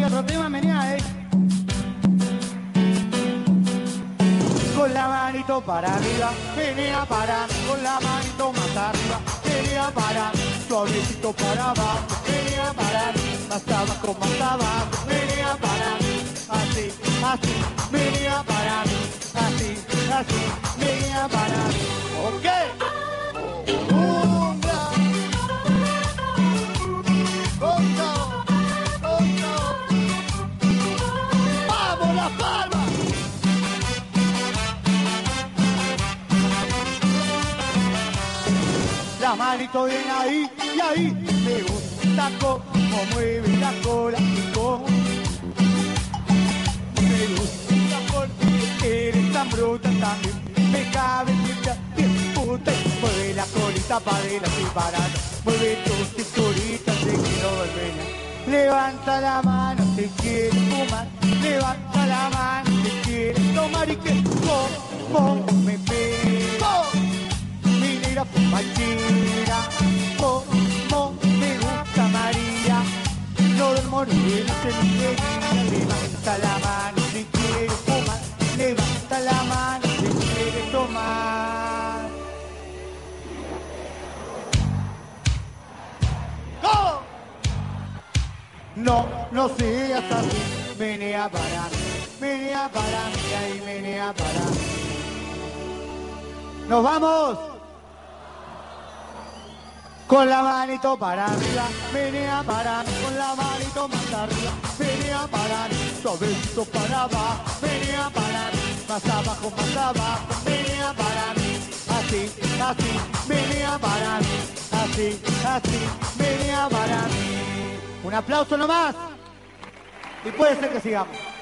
otro tema, venía, Con la manito para arriba, venía para, con la manito más arriba, venía para, suavecito para abajo, venía para, más abajo, venía para, así, así, venía para, así, así, venía para, ok. ¡Vamos, Las Palmas! La manito bien ahí, y ahí me gusta cómo mueve la cola y cómo me gusta porque eres tan bruta también. Me cabe bien puta y mueve la colita para adelante y para atrás. Mueve tu cinturita, te quiero volver. Levanta la mano si quieres fumar, levanta la mano si quieres tomar y que como me pego. Mi negra fumachera, como me gusta María. No del moreno se me levanta la mano si quieres fumar, levanta la mano si quieres tomar. ¡Oh! No, no seas así, menea para mí, ahí menea para mí. ¡Nos vamos! Con la manito para arriba, menea para mí, con la manito más arriba, menea para mí, suavecito para abajo, menea para mí, más abajo, menea para mí, así, así, menea para mí, así, así, menea para mí. Un aplauso nomás y puede ser que sigamos.